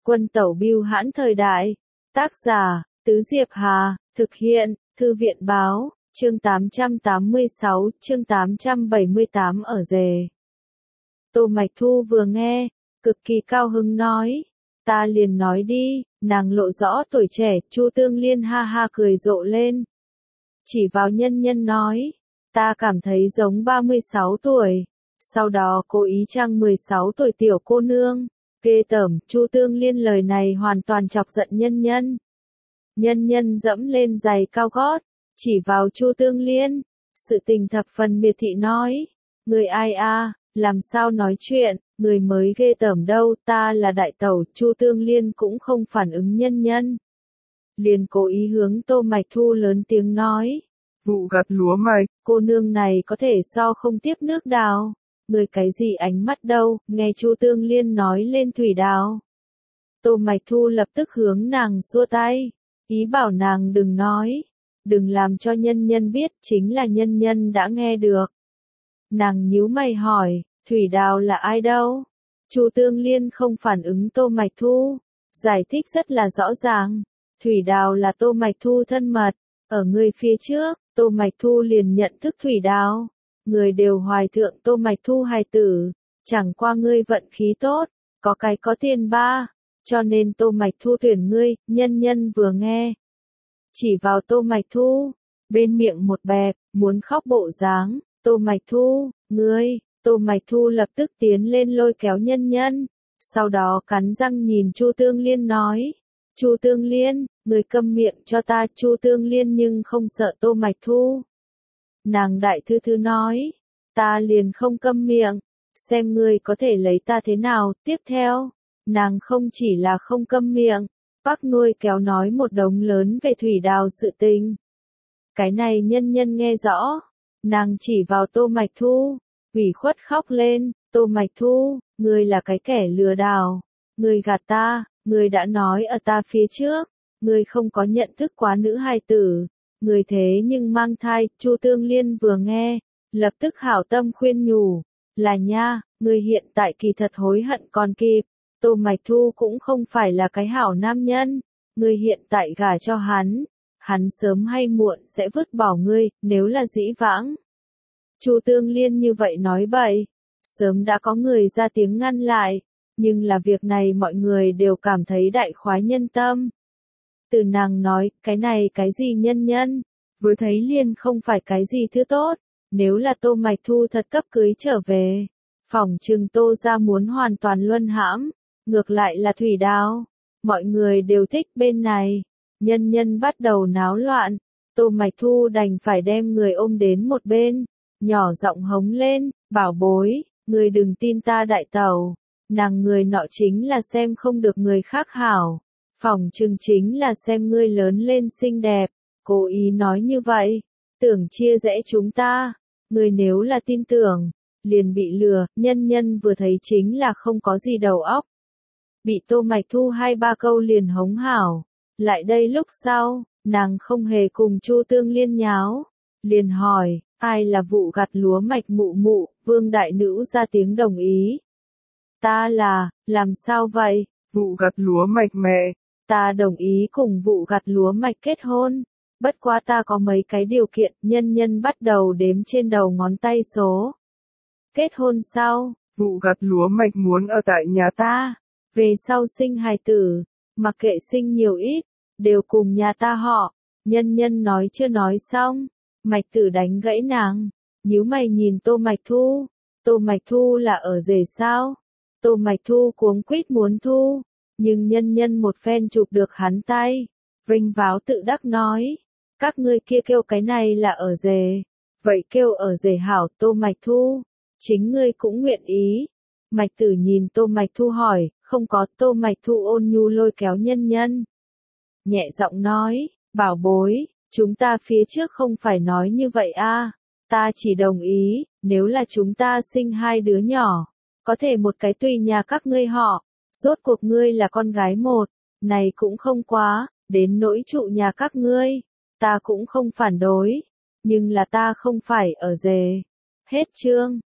Quân tẩu bưu hãn thời đại. Tác giả, Tứ Diệp Hà, thực hiện, Thư viện báo, chương 886, chương 878 ở rề. Tô Mạch Thu vừa nghe, cực kỳ cao hứng nói, ta liền nói đi, nàng lộ rõ tuổi trẻ, Chu Tương Liên ha ha cười rộ lên. Chỉ vào Nhân Nhân nói, ta cảm thấy giống 36 tuổi, sau đó cố ý trang 16 tuổi tiểu cô nương. Ghê tởm, Chu Tương Liên lời này hoàn toàn chọc giận Nhân Nhân. Nhân Nhân dẫm lên giày cao gót, chỉ vào Chu Tương Liên, sự tình thập phần miệt thị nói, người ai a, làm sao nói chuyện, người mới ghê tởm đâu, ta là đại tẩu. Chu Tương Liên cũng không phản ứng Nhân Nhân, liền cố ý hướng Tô Mạch Thu lớn tiếng nói, vụ gặt lúa mạch, cô nương này có thể so không tiếp nước đào. Người cái gì ánh mắt đâu, nghe Chu Tương Liên nói lên thủy đào. Tô Mạch Thu lập tức hướng nàng xua tay, ý bảo nàng đừng nói, đừng làm cho Nhân Nhân biết, chính là Nhân Nhân đã nghe được. Nàng nhíu mày hỏi, thủy đào là ai đâu? Chu Tương Liên không phản ứng Tô Mạch Thu, giải thích rất là rõ ràng, thủy đào là Tô Mạch Thu thân mật, ở người phía trước, Tô Mạch Thu liền nhận thức thủy đào. Người đều hoài thượng Tô Mạch Thu hài tử, chẳng qua ngươi vận khí tốt, có cái có tiền ba, cho nên Tô Mạch Thu tuyển ngươi. Nhân Nhân vừa nghe, chỉ vào Tô Mạch Thu, bên miệng một bẹp, muốn khóc bộ dáng. Tô Mạch Thu, ngươi, Tô Mạch Thu lập tức tiến lên lôi kéo Nhân Nhân, sau đó cắn răng nhìn Chu Tương Liên nói, Chu Tương Liên, ngươi câm miệng cho ta. Chu Tương Liên nhưng không sợ Tô Mạch Thu. Nàng đại thư thư nói, ta liền không câm miệng, xem ngươi có thể lấy ta thế nào. Tiếp theo, nàng không chỉ là không câm miệng, bắc nuôi kéo nói một đống lớn về thủy đào sự tình. Cái này Nhân Nhân nghe rõ, nàng chỉ vào Tô Mạch Thu, ủy khuất khóc lên, Tô Mạch Thu, ngươi là cái kẻ lừa đảo, ngươi gạt ta, ngươi đã nói ở ta phía trước, ngươi không có nhận thức quá nữ hài tử. Người thế nhưng mang thai. Chu Tương Liên vừa nghe, lập tức hảo tâm khuyên nhủ, là nha, người hiện tại kỳ thật hối hận còn kịp, Tô Mạch Thu cũng không phải là cái hảo nam nhân, người hiện tại gả cho hắn sớm hay muộn sẽ vứt bỏ ngươi. Nếu là dĩ vãng, Chu Tương Liên như vậy nói bậy, sớm đã có người ra tiếng ngăn lại, nhưng là việc này mọi người đều cảm thấy đại khoái nhân tâm. Từ nàng nói, cái này cái gì Nhân Nhân, vừa thấy liền không phải cái gì thứ tốt, nếu là Tô Mạch Thu thật cấp cưới trở về, phỏng chừng Tô gia muốn hoàn toàn luân hãm, ngược lại là thủy đào, mọi người đều thích bên này. Nhân Nhân bắt đầu náo loạn, Tô Mạch Thu đành phải đem người ôm đến một bên, nhỏ giọng hống lên, bảo bối, người đừng tin ta đại tẩu, nàng người nọ chính là xem không được người khác hảo. Phỏng chừng chính là xem ngươi lớn lên xinh đẹp, cố ý nói như vậy, tưởng chia rẽ chúng ta, ngươi nếu là tin tưởng, liền bị lừa. Nhân Nhân vừa thấy chính là không có gì đầu óc, bị Tô Mạch Thu 2-3 câu liền hống hảo. Lại đây lúc sau, nàng không hề cùng Chu Tương Liên nháo, liền hỏi, ai là vụ gặt lúa mạch mụ mụ. Vương đại nữ ra tiếng đồng ý, ta là, làm sao vậy? vụ gặt lúa mạch mẹ. Ta đồng ý cùng vụ gặt lúa mạch kết hôn, bất quá ta có mấy cái điều kiện. Nhân Nhân bắt đầu đếm trên đầu ngón tay số. Kết hôn sau, vụ gặt lúa mạch muốn ở tại nhà ta, về sau sinh hài tử, mặc kệ sinh nhiều ít, đều cùng nhà ta họ. Nhân Nhân nói chưa nói xong, Mạch Tử đánh gãy nàng, nhíu mày nhìn Tô Mạch Thu. Tô Mạch Thu là ở rể sao? Tô Mạch Thu cuống quýt muốn thu, nhưng Nhân Nhân một phen chụp được hắn tay, vênh váo tự đắc nói, các ngươi kia kêu cái này là ở rể, vậy kêu ở rể hảo. Tô Mạch Thu, chính ngươi cũng nguyện ý. Mạch Tử nhìn Tô Mạch Thu hỏi, không có. Tô Mạch Thu ôn nhu lôi kéo Nhân Nhân, nhẹ giọng nói, bảo bối, chúng ta phía trước không phải nói như vậy a, ta chỉ đồng ý, nếu là chúng ta sinh 2 đứa nhỏ, có thể một cái tùy nhà các ngươi họ, rốt cuộc ngươi là con gái một, này cũng không quá, đến nỗi trụ nhà các ngươi, ta cũng không phản đối, nhưng là ta không phải ở rể. Hết chương.